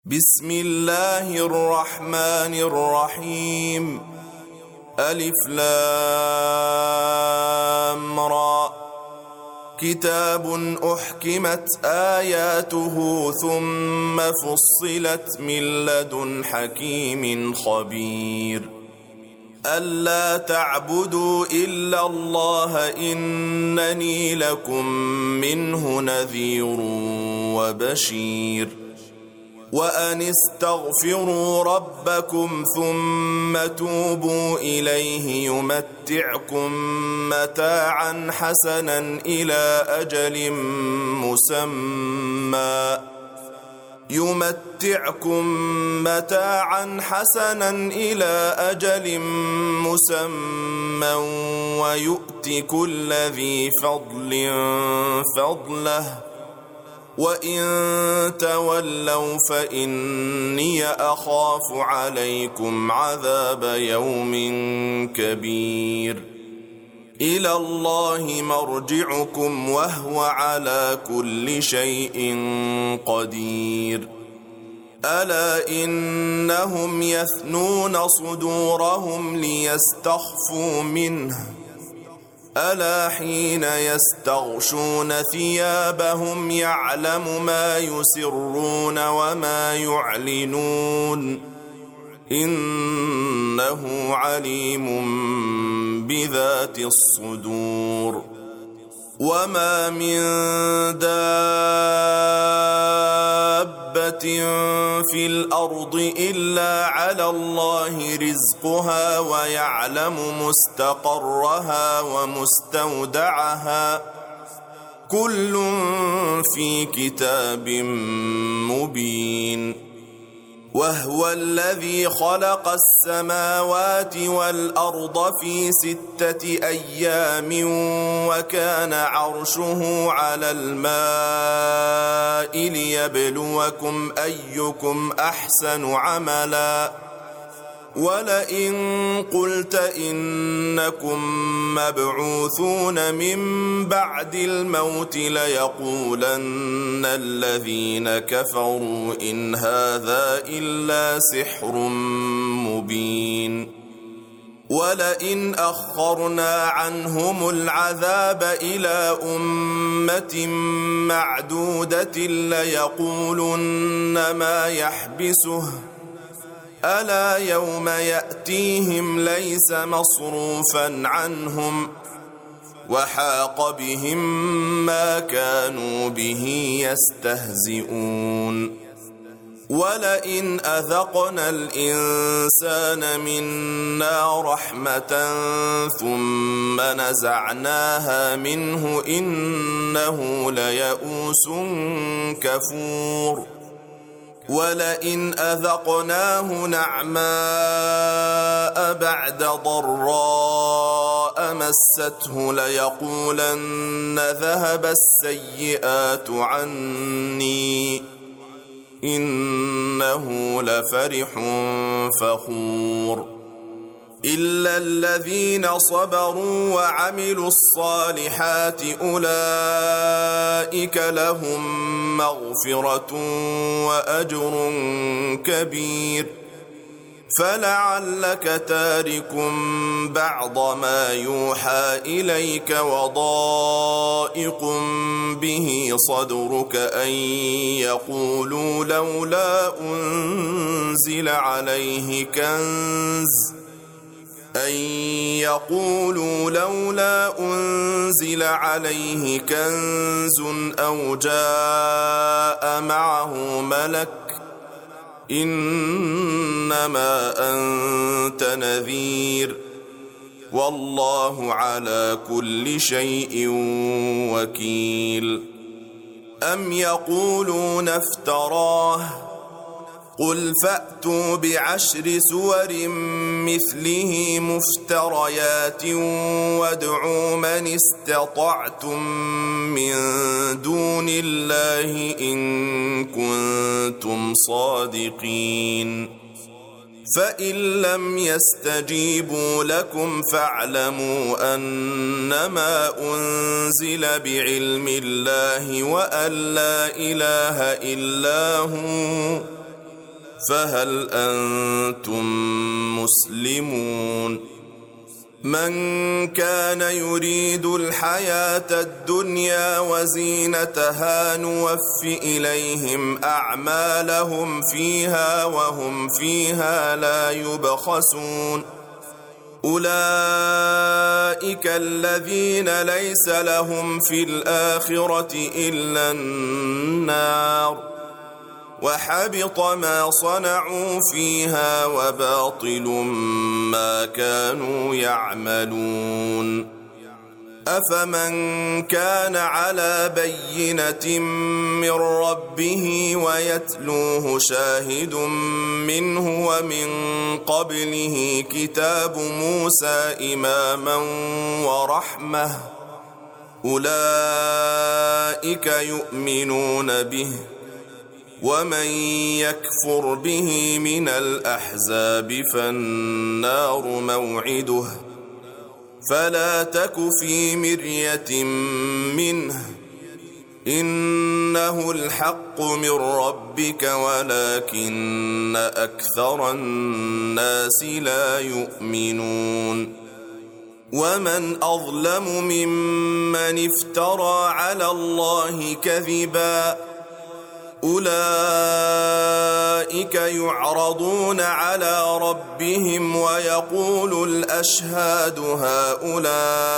بسم الله الرحمن الرحيم. ألف لام را. كتاب أحكمت آياته ثم فصلت من لدن حكيم خبير. ألا تعبدوا إلا الله إنني لكم منه نذير وبشير. وأن استغفروا ربكم ثم توبوا إليه يمتعكم متاعا حسنا إلى أجل مسمى ويؤت كل ذي فضل فضله. وإن تولوا فإني أخاف عليكم عذاب يوم كبير. إلى الله مرجعكم وهو على كل شيء قدير. ألا إنهم يثنون صدورهم ليستخفوا منه. ألا حين يستغشون ثيابهم يعلم ما يسرون وما يعلنون إنه عليم بذات الصدور. وما من دابة في الأرض إلا على الله رزقها ويعلم مستقرها ومستودعها كل في كتاب مبين. وهو الذي خلق السماوات والأرض في 6 أيام وكان عرشه على الماء ليبلوكم أيكم أحسن عملا. ولئن قلت إنكم مبعوثون من بعد الموت ليقولن الذين كفروا إن هذا إلا سحر مبين. ولئن أخرنا عنهم العذاب إلى أمة معدودة ليقولن ما يحبسه ألا يوم يأتيهم ليس مصروفا عنهم وحاق بهم ما كانوا به يستهزئون. ولئن أذقنا الإنسان منا رحمة ثم نزعناها منه إنه ليئوس كفور. ولئن أذقناه نعماء بعد ضراء مسته ليقولن ذهب السيئات عني إنه لفرح فخور. إلا الذين صبروا وعملوا الصالحات أولئك لهم مغفرة وأجر كبير. فلعلك تارك بعض ما يوحى إليك وضائق به صدرك أن يقولوا لولا أنزل عليه كنز أو جاء معه ملك إنما أنت نذير والله على كل شيء وكيل. أم يقولون افتراه قل فأتوا ب10 سور مثله مفتريات وادعوا من استطعتم من دون الله إن كنتم صادقين. فإن لم يستجيبوا لكم فاعلموا أنما أنزل بعلم الله وأن لا إله إلا هو فهل أنتم مسلمون؟ من كان يريد الحياة الدنيا وزينتها نوف إليهم أعمالهم فيها وهم فيها لا يبخسون. أولئك الذين ليس لهم في الآخرة إلا النار، وحبط ما صنعوا فيها وباطل ما كانوا يعملون. أفمن كان على بينة من ربه ويتلوه شاهد منه ومن قبله كتاب موسى إماما ورحمة، أولئك يؤمنون به، ومن يكفر به من الأحزاب فالنار موعده، فلا تك في مرية منه، إنه الحق من ربك ولكن أكثر الناس لا يؤمنون. ومن أظلم ممن افترى على الله كذبا، أولئك يعرضون على ربهم ويقول الأشهاد هؤلاء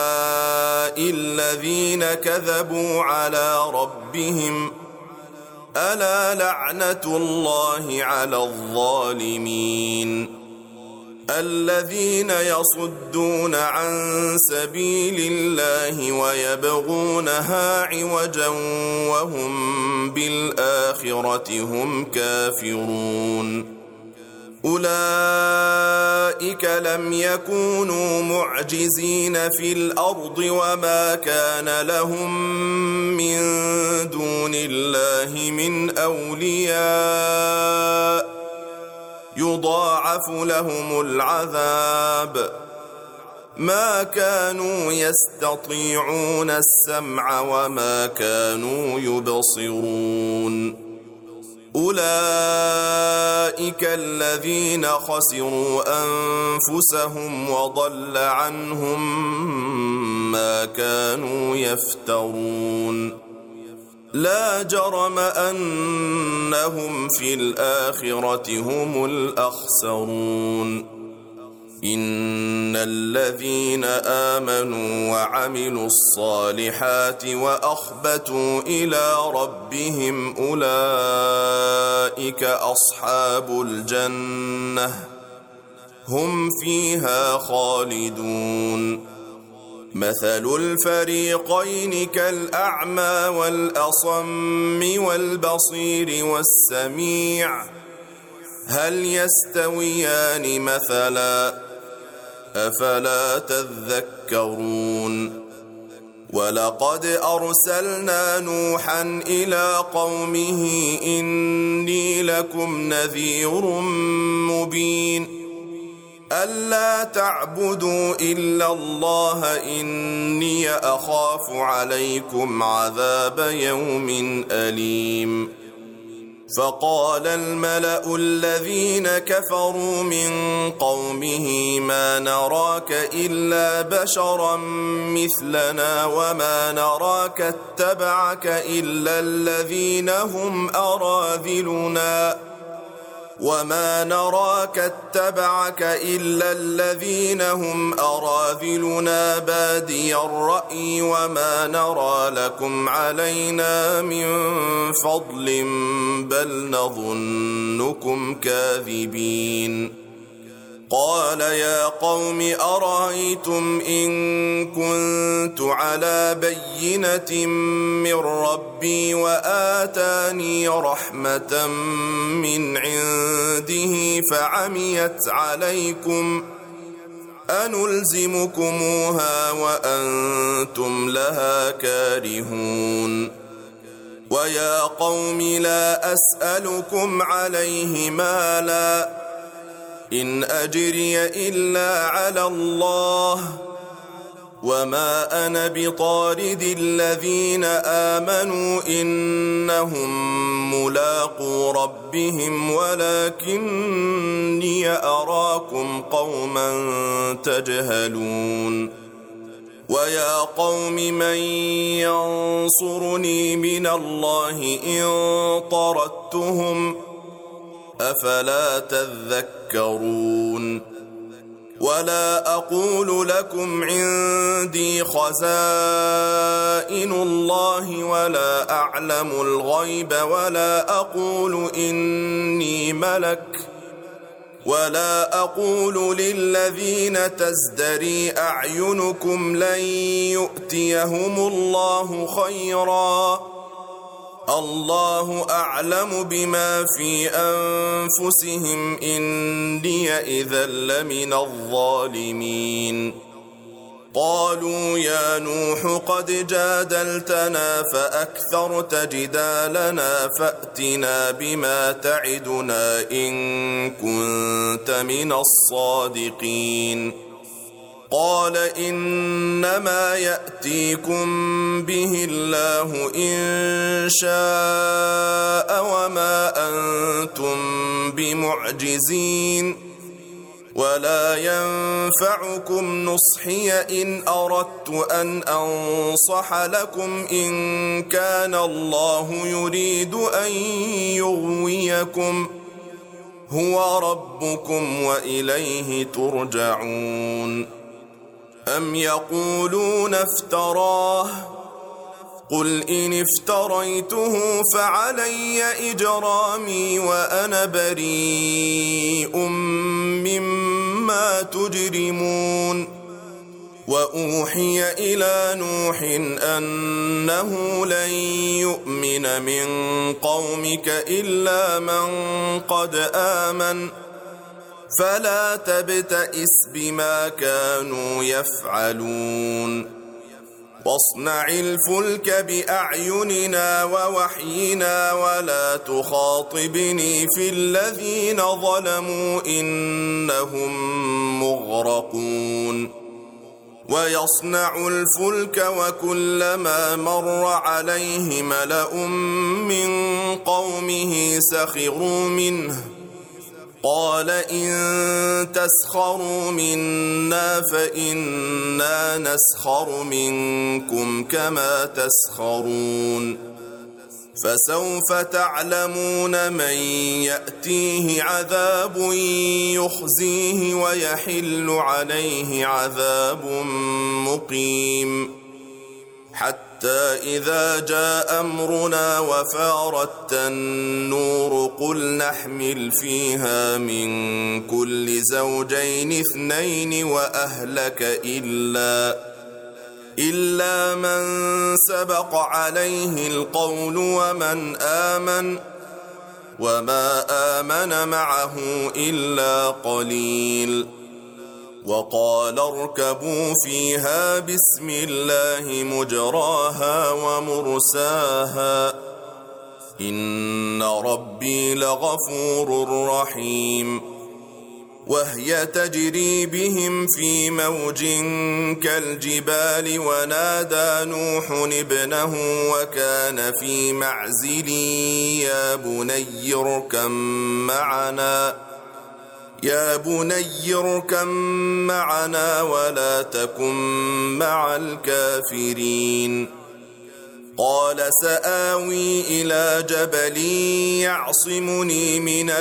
الذين كذبوا على ربهم، ألا لعنة الله على الظالمين، الذين يصدون عن سبيل الله ويبغونها عوجا وهم بالآخرة هم كافرون. أولئك لم يكونوا معجزين في الأرض وما كان لهم من دون الله من أولياء، يضاعف لهم العذاب، ما كانوا يستطيعون السمع وما كانوا يبصرون. أولئك الذين خسروا أنفسهم وضل عنهم ما كانوا يفترون. لا جرم أنهم في الآخرة هم الأخسرون. إن الذين آمنوا وعملوا الصالحات وأخبتوا إلى ربهم أولئك أصحاب الجنة، هم فيها خالدون. مثل الفريقين كالأعمى والأصم والبصير والسميع، هل يستويان مثلا؟ أفلا تذكرون. ولقد أرسلنا نوحا إلى قومه إني لكم نذير مبين، ألا تعبدوا إلا الله إني أخاف عليكم عذاب يوم أليم. فقال الملأ الذين كفروا من قومه ما نراك إلا بشرا مثلنا وما نراك اتبعك إلا الذين هم أراذلنا بادي الرأي وما نرى لكم علينا من فضل بل نظنكم كاذبين. قال يا قوم أرأيتم إن كنت على بينة من ربي وآتاني رحمة من عنده فعميت عليكم أنلزمكموها وأنتم لها كارهون. ويا قوم لا أسألكم عليه مالا إن أجري إلا على الله وما أنا بطارد الذين آمنوا إنهم ملاقو ربهم ربهم ولكني أراكم قوما تجهلون ويا قوم من ينصرني من الله إن طردتهم أفلا تذكرون ولا أقول لكم عندي خزائن الله ولا أعلم الغيب ولا أقول إني ملك ولا أقول للذين تزدري أعينكم لن يؤتيهم الله خيرا الله أعلم بما في أنفسهم إني إذا لمن الظالمين قالوا يا نوح قد جادلتنا فأكثرت جدالنا فأتنا بما تعدنا إن كنت من الصادقين قال إنما يأتيكم به الله إن شاء وما أنتم بمعجزين ولا ينفعكم نصحي إن أردت أن أنصح لكم إن كان الله يريد أن يغويكم هو ربكم وإليه ترجعون أم يقولون افتراه قل إن افتريته فعلي إجرامي وأنا بريء مما تجرمون وأوحي إلى نوح أنه لن يؤمن من قومك إلا من قد آمن فلا تبتئس بما كانوا يفعلون واصنع الفلك بأعيننا ووحينا ولا تخاطبني في الذين ظلموا إنهم مغرقون ويصنع الفلك وكلما مر عليه ملأ من قومه سخروا منه قال إن تسخروا منا فإنا نسخر منكم كما تسخرون فسوف تعلمون من يأتيه عذاب يخزيه ويحل عليه عذاب مقيم حتى إذا جاء أمرنا وفارت النور قل نحمل فيها من كل زوجين اثنين وأهلك إلا من سبق عليه القول ومن آمن وما آمن معه إلا قليل وقال اركبوا فيها بسم الله مجراها ومرساها إن ربي لغفور رحيم وهي تجري بهم في موج كالجبال ونادى نوح ابنه وكان في معزل يا بني اركب معنا ولا تكن مع الكافرين قال سآوي إلى جبل يعصمني من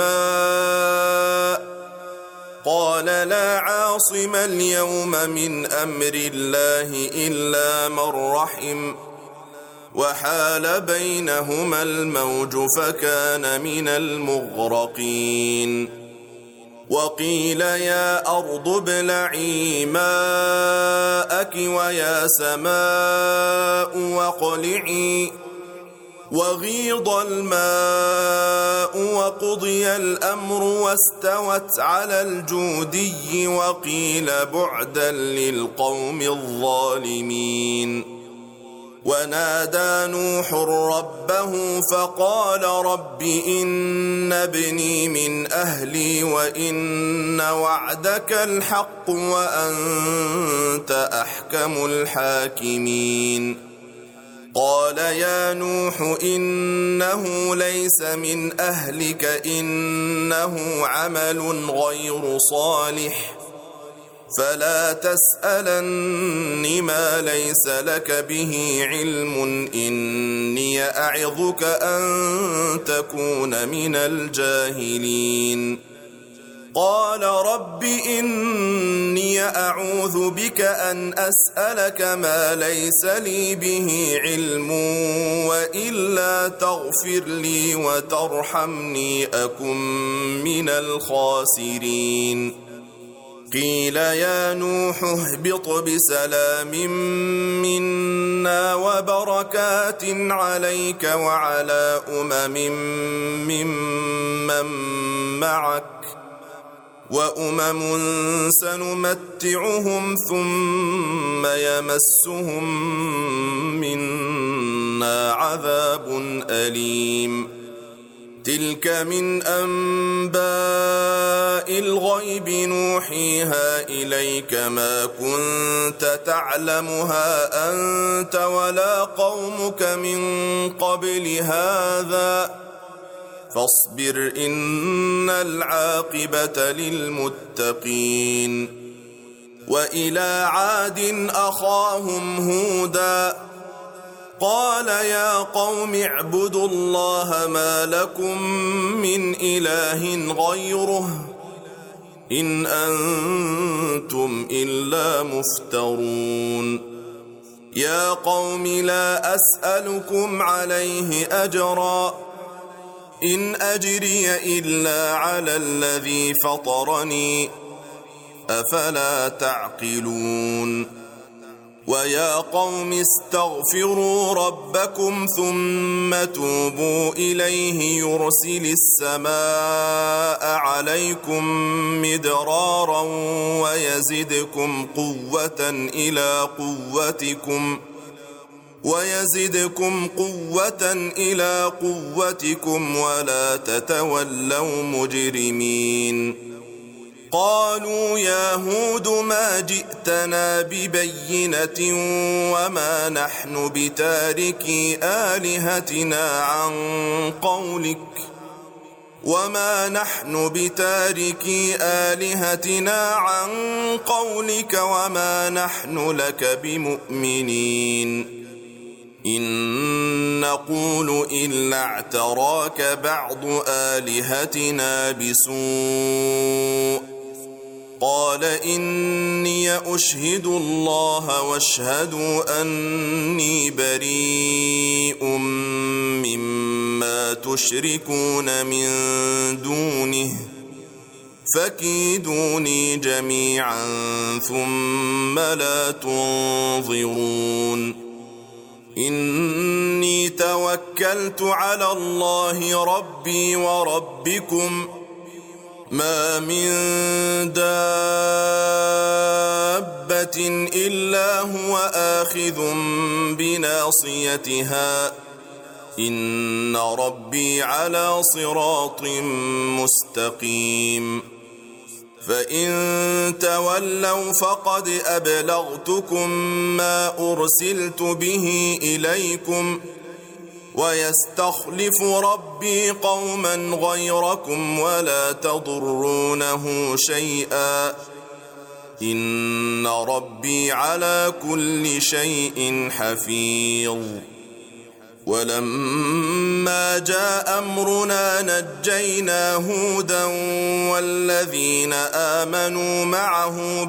الماء قال لا عاصم اليوم من أمر الله إلا من رحم وحال بينهما الموج فكان من المغرقين وقيل يا أرض ابلعي ماءك ويا سماء واقلعي وغيض الماء وقضي الأمر واستوت على الجودي وقيل بعدا للقوم الظالمين ونادى نوح ربه فقال رب إن ابني من أهلي وإن وعدك الحق وأنت أحكم الحاكمين قال يا نوح إنه ليس من أهلك إنه عمل غير صالح فلا تسألني ما ليس لك به علم إني أعظك أن تكون من الجاهلين قال رب إني أعوذ بك أن أسألك ما ليس لي به علم وإلا تغفر لي وترحمني أكن من الخاسرين قيل يا نوح اهبط بسلام منا وبركات عليك وعلى ممن معك وأمم سنمتعهم ثم يمسهم منا عذاب أليم تلك من أنباء الغيب نوحيها إليك ما كنت تعلمها أنت ولا قومك من قبل هذا فاصبر إن العاقبة للمتقين وإلى عاد أخاهم هودا قال يا قوم اعبدوا الله ما لكم من إله غيره إن أنتم إلا مفترون يا قوم لا أسألكم عليه أجرا إن أجري إلا على الذي فطرني أفلا تعقلون ويا قوم استغفروا ربكم ثم توبوا إليه يرسل السماء عليكم مدرارا ويزدكم قوة إلى قوتكم ولا تتولوا مجرمين قالوا يا هود ما جئتنا ببينة وما نحن بتاركي آلهتنا عن قولك وما نحن لك بمؤمنين إن نقول إلا اعتراك بعض آلهتنا بسوء قال إني أشهد الله واشهدوا أني بريء مما تشركون من دونه فكيدوني جميعا ثم لا تنظرون إني توكلت على الله ربي وربكم ما من دابة إلا هو آخذ بناصيتها إن ربي على صراط مستقيم فإن تولوا فقد أبلغتكم ما أرسلت به إليكم ويستخلف ربي قوما غيركم ولا تضرونه شيئا إن ربي على كل شيء حفيظ ولما جاء أمرنا نجينا هودا والذين آمنوا معه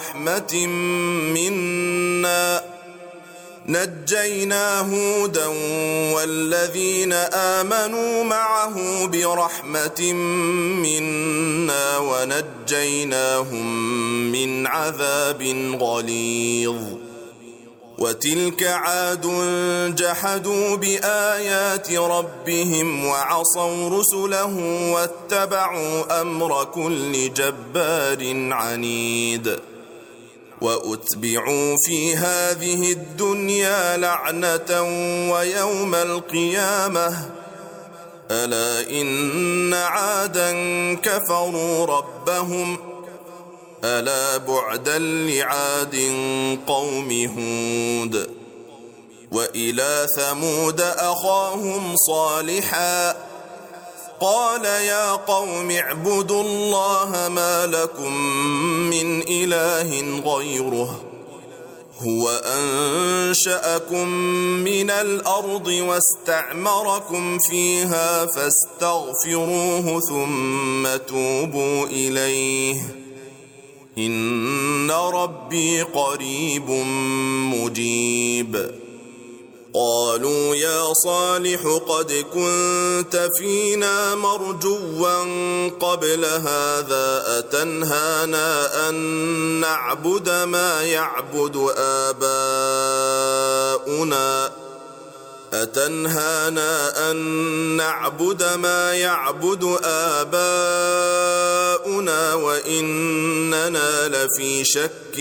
برحمة منا ونجيناهم من عذاب غليظ وتلك عاد جحدوا بآيات ربهم وعصوا رسله واتبعوا أمر كل جبار عنيد وأتبعوا في هذه الدنيا لعنة ويوم القيامة ألا إن عادا كفروا ربهم ألا بعدا لعاد قوم هود وإلى ثمود أخاهم صالحا قال يا قوم اعبدوا الله ما لكم من إله غيره هو أنشأكم من الأرض واستعمركم فيها فاستغفروه ثم توبوا إليه إن ربي قريب مجيب. قالوا يا صالح قد كنت فينا مرجوا قبل هذا أتنهانا أن نعبد ما يعبد آباؤنا وإننا لفي شك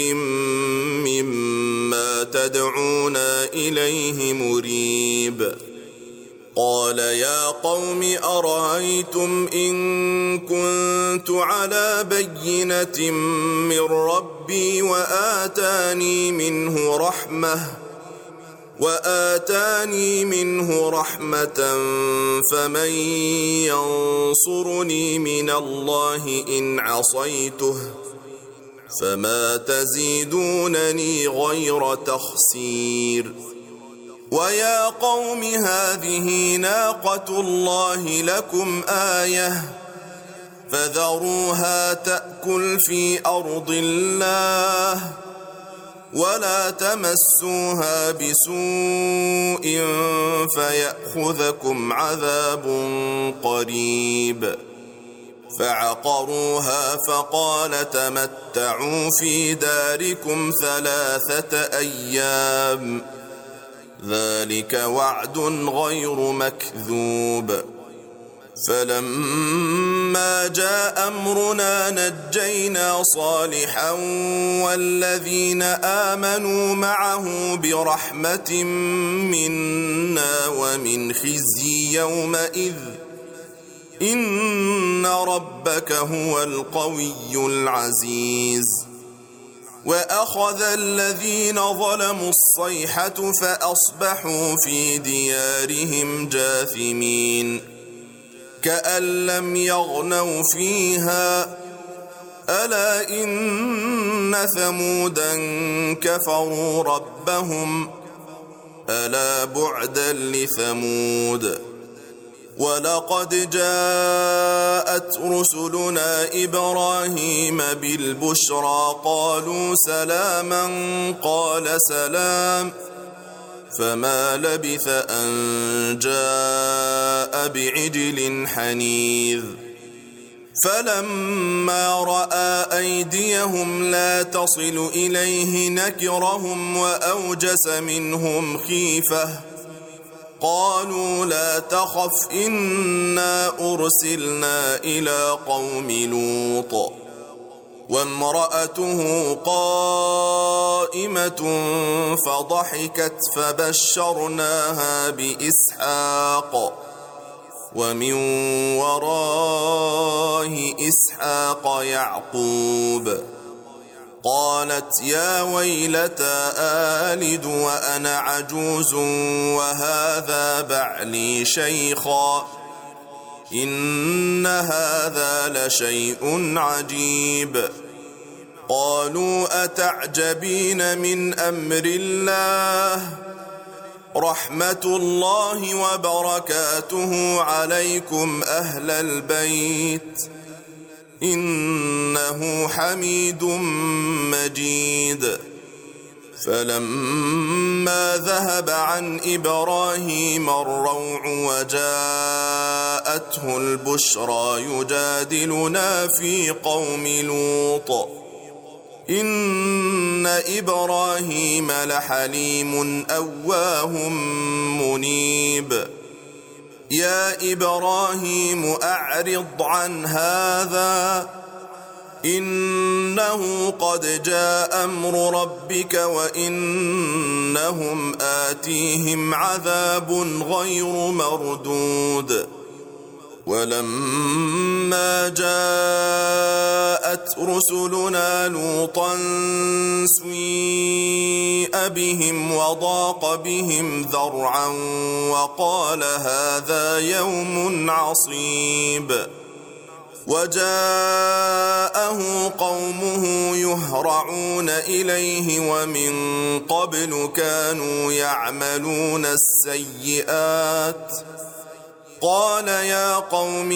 مما تدعونا إليه مريب. قال يا قوم أرأيتم إن كنت على بينة من ربي وآتاني منه رحمة فمن ينصرني من الله إن عصيته فما تزيدونني غير تخسير. ويا قوم هذه ناقة الله لكم آية فذروها تأكل في أرض الله ولا تمسوها بسوء فيأخذكم عذاب قريب. فعقروها فقال تمتعوا في داركم 3 أيام ذلك وعد غير مكذوب. فلما جاء أمرنا نجينا صالحا والذين آمنوا معه برحمة منا ومن خزي يومئذ إن ربك هو القوي العزيز. وأخذ الذين ظلموا الصيحة فأصبحوا في ديارهم جاثمين كأن لم يغنوا فيها ألا إن ثمودا كفروا ربهم ألا بعدا لثمود. ولقد جاءت رسلنا إبراهيم بالبشرى قالوا سلاما قال سلام فما لبث أن جاء بعجل حنيذ. فلما رأى أيديهم لا تصل إليه نكرهم وأوجس منهم خيفة قالوا لا تخف إنا أرسلنا إلى قوم لوط وامرأته قائمة فضحكت فبشرناها بإسحاق ومن وراء إسحاق يعقوب. قالت يا ويلتى آلد وأنا عجوز وهذا بعلي شيخا إن هذا لشيء عجيب. قالوا أتعجبين من أمر الله رحمة الله وبركاته عليكم أهل البيت إنه حميد مجيد. فلما ذهب عن إبراهيم الروع وجاءته البشرى يجادلنا في قوم لوط إن إبراهيم لحليم أواه منيب. يا إبراهيم أعرض عن هذا إنه قد جاء أمر ربك وإنهم آتيهم عذاب غير مردود. ولما جاءت جاءت رسلنا لوطا سيء بهم وضاق بهم ذرعا وقال هذا يوم عصيب وجاءه قومه يهرعون إليه ومن قبل كانوا يعملون السيئات قال يا قوم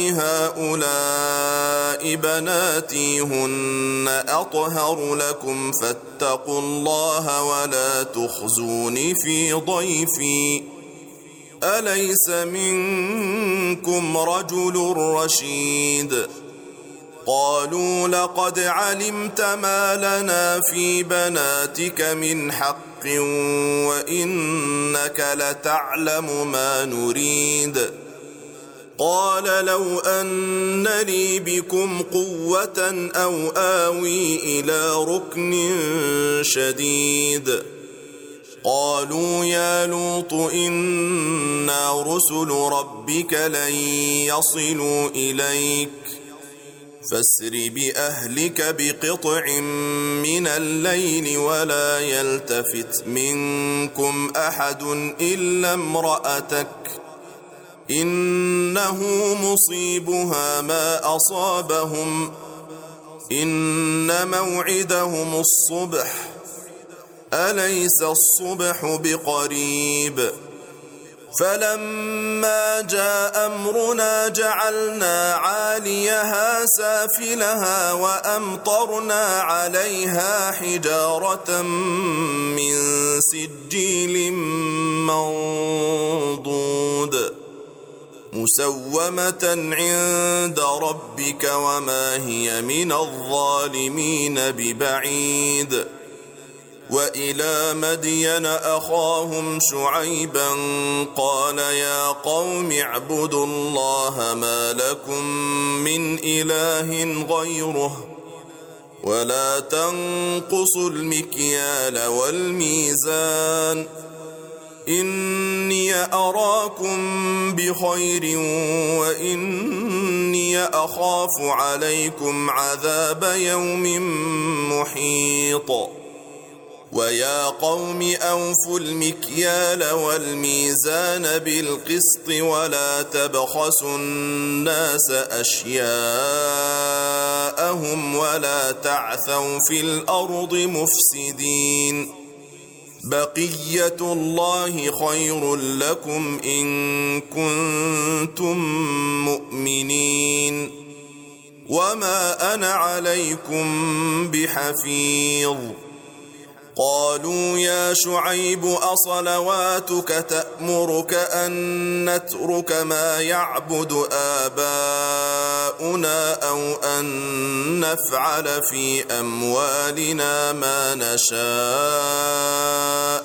هؤلاء بناتي هن أطهر لكم فاتقوا الله ولا تخزوني في ضيفي أليس منكم رجل رشيد قالوا لقد علمت ما لنا في بناتك من حق وإنك لتعلم ما نريد قال لو أن لي بكم قوة أو آوي إلى ركن شديد قالوا يا لوط إنا رسل ربك لن يصلوا إليك فاسر بأهلك بقطع من الليل ولا يلتفت منكم أحد إلا امرأتك إنه مصيبها ما أصابهم إن موعدهم الصبح أليس الصبح بقريب فلما جاء أمرنا جعلنا عاليها سافلها وأمطرنا عليها حجارة من سجيل منضود مسومة عند ربك وما هي من الظالمين ببعيد وإلى مدين أخاهم شعيبا قال يا قوم اعبدوا الله ما لكم من إله غيره ولا تنقصوا المكيال والميزان إني أراكم بخير وإني أخاف عليكم عذاب يوم محيط ويا قوم أوفوا المكيال والميزان بالقسط ولا تبخسوا الناس أشياءهم ولا تعثوا في الأرض مفسدين بقية الله خير لكم إن كنتم مؤمنين وما أنا عليكم بحفيظ قالوا يا شعيب أصلواتك تأمرك أن نترك ما يعبد آباؤنا أو أن نفعل في أموالنا ما نشاء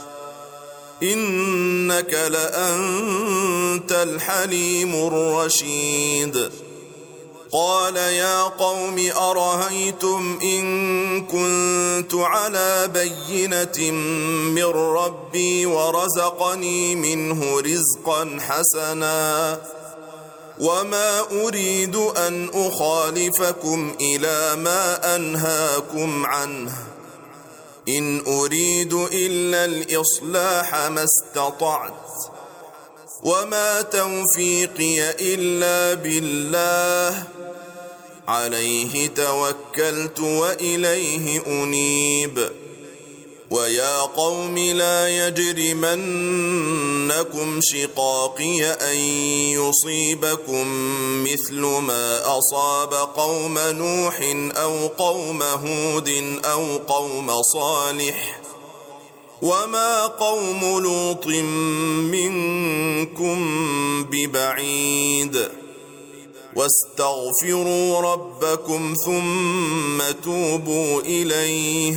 إنك لأنت الحليم الرشيد قال يا قوم أرهيتم إن كنت على بينة من ربي ورزقني منه رزقا حسنا وما أريد أن أخالفكم إلى ما أنهاكم عنه إن أريد إلا الإصلاح ما استطعت وما توفيقي إلا بالله عليه توكلت وإليه أنيب ويا قوم لا يجرمنكم شقاقي أن يصيبكم مثل ما أصاب قوم نوح أو قوم هود أو قوم صالح وما قوم لوط منكم ببعيد واستغفروا ربكم ثم توبوا إليه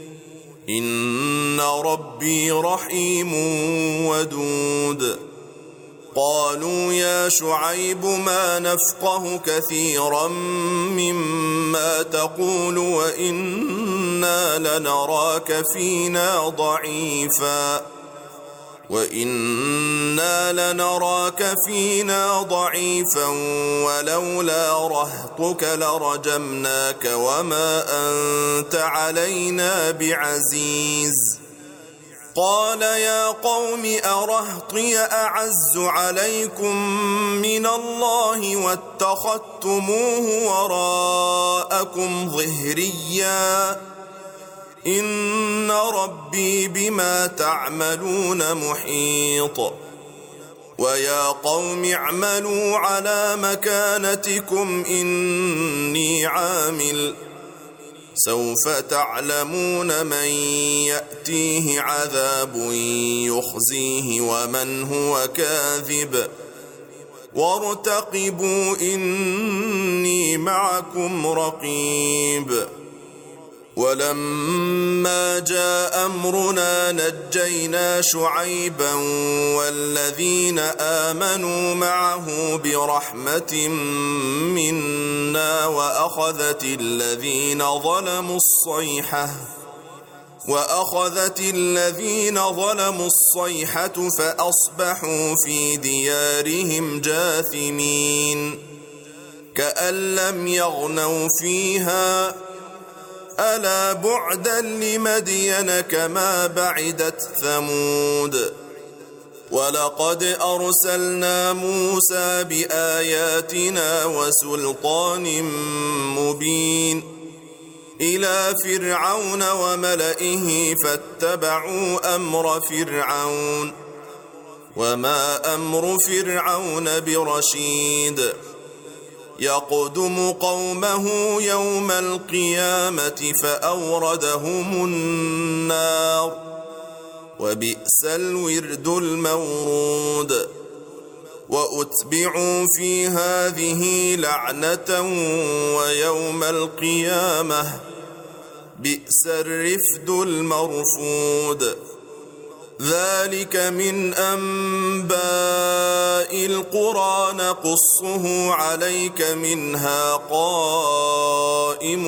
إن ربي رحيم ودود قالوا يا شعيب ما نفقه كثيرا مما تقول وإنا لنراك فينا ضعيفا وإنا لنراك فينا ضعيفا ولولا رهطك لرجمناك وما أنت علينا بعزيز. قال يا قوم أرهطي أعز عليكم من الله واتخذتموه وراءكم ظهريا إن ربي بما تعملون محيط. ويا قوم اعملوا على مكانتكم إني عامل سوف تعلمون من يأتيه عذاب يخزيه ومن هو كاذب وارتقبوا إني معكم رقيب. ولما جاء أمرنا نجينا شعيبا والذين آمنوا معه برحمة منا وأخذت الذين ظلموا الصيحة فأصبحوا في ديارهم جاثمين كأن لم يغنوا فيها ألا بعدا لمدين كما بعدت ثمود. ولقد أرسلنا موسى بآياتنا وسلطان مبين إلى فرعون وملئه فاتبعوا أمر فرعون وما أمر فرعون برشيد يقدم قومه يوم القيامة فأوردهم النار وبئس الورد المورود. وأتبعوا في هذه لعنة ويوم القيامة بئس الرفد المرفود. ذلك من أنباء القرى نقصه عليك منها قائم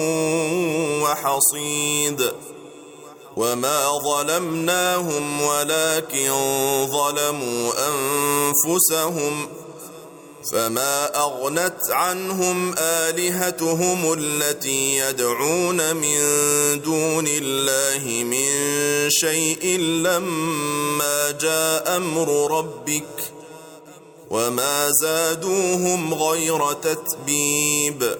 وحصيد. وما ظلمناهم ولكن ظلموا أنفسهم فما أغنت عنهم آلهتهم التي يدعون من دون الله من شيء لما جاء أمر ربك وما زادوهم غير تتبيب.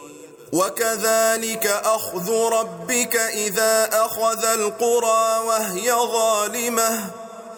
وكذلك أخذ ربك إذا أخذ القرى وهي ظالمة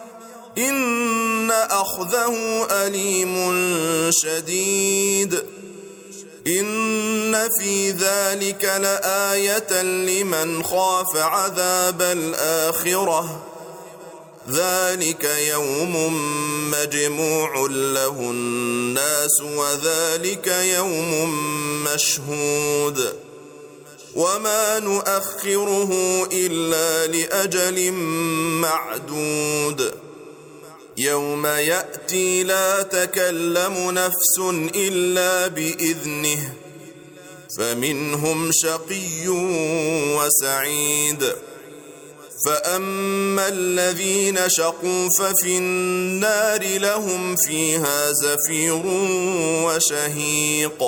إن أخذه أليم شديد. إن في ذلك لآية لمن خاف عذاب الآخرة ذلك يوم مجموع له الناس وذلك يوم مشهود وما نؤخره إلا لأجل معدود. يوم يأتي لا تكلم نفس إلا بإذنه فمنهم شقي وسعيد. فأما الذين شقوا ففي النار لهم فيها زفير وشهيق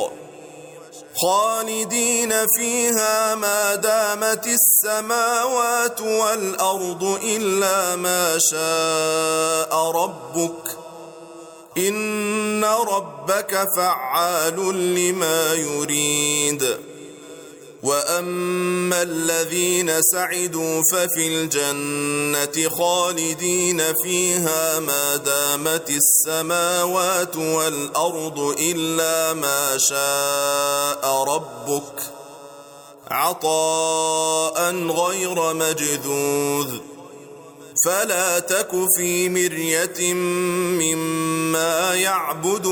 خالدين فيها ما دامت السماوات والأرض إلا ما شاء ربك إن ربك فعال لما يريد. وأما الذين سعدوا ففي الجنة خالدين فيها ما دامت السماوات والأرض إلا ما شاء ربك عطاء غير مجذوذ. فلا تك في مرية مما يعبد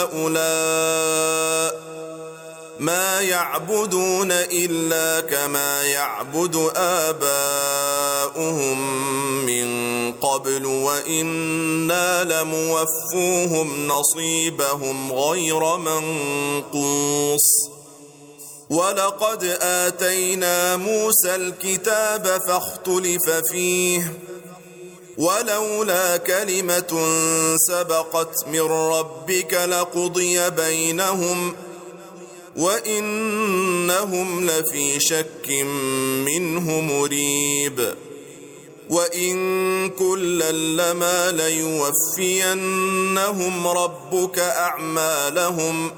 هؤلاء ما يعبدون إلا كما يعبد آباؤهم من قبل وإنا لموفوهم نصيبهم غير منقوص. ولقد آتينا موسى الكتاب فاختلف فيه ولولا كلمة سبقت من ربك لقضي بينهم وإنهم لفي شك منه مريب وإن كلا لما ليوفينهم ربك أعمالهم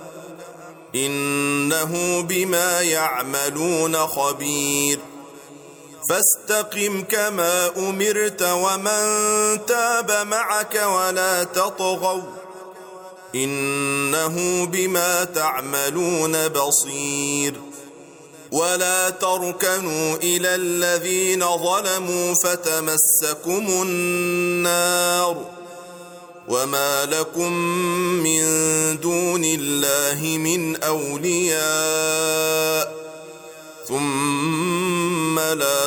إنه بما يعملون خبير فاستقم كما أمرت ومن تاب معك ولا تطغوا إنه بما تعملون بصير ولا تركنوا إلى الذين ظلموا فتمسكم النار وما لكم من دون الله من أولياء ثم لا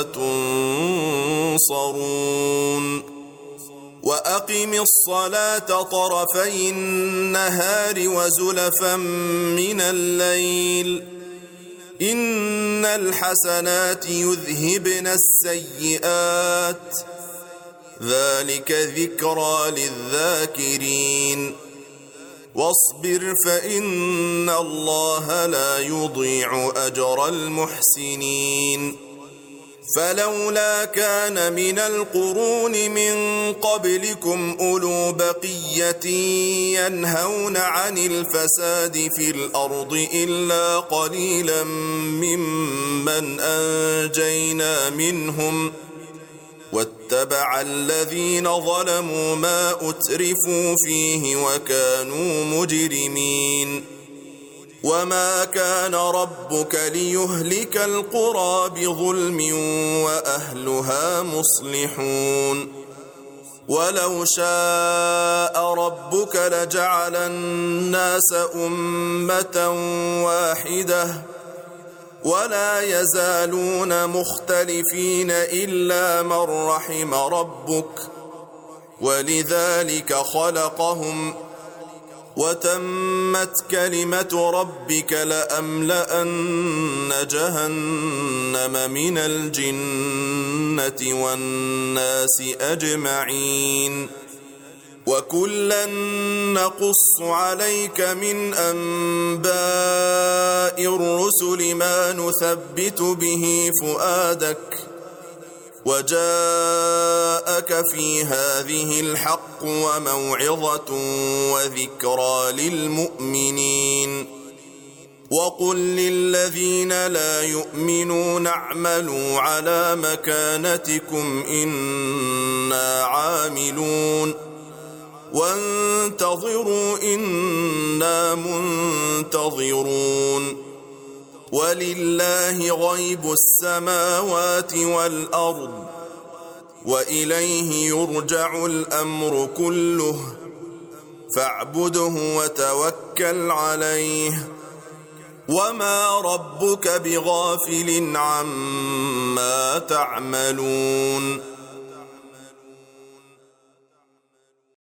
تنصرون وأقم الصلاة طرفي النهار وزلفا من الليل إن الحسنات يذهبن السيئات ذلك ذكرى للذاكرين واصبر فإن الله لا يضيع أجر المحسنين فلولا كان من القرون من قبلكم أولو بقية ينهون عن الفساد في الأرض إلا قليلا ممن أنجينا منهم واتبع الذين ظلموا ما أترفوا فيه وكانوا مجرمين وما كان ربك ليهلك القرى بظلم وأهلها مصلحون ولو شاء ربك لجعل الناس أمة واحدة ولا يزالون مختلفين إلا من رحم ربك ولذلك خلقهم وتمت كلمة ربك لأملأن جهنم من الجنة والناس أجمعين وكلا نقص عليك من أنباء الرسل ما نثبت به فؤادك وجاءك في هذه الحق وموعظة وذكرى للمؤمنين وقل للذين لا يؤمنون اعملوا على مكانتكم إنا عاملون وانتظروا إنا منتظرون ولله غيب السماوات والأرض وإليه يرجع الأمر كله فاعبده وتوكل عليه وما ربك بغافل عما تعملون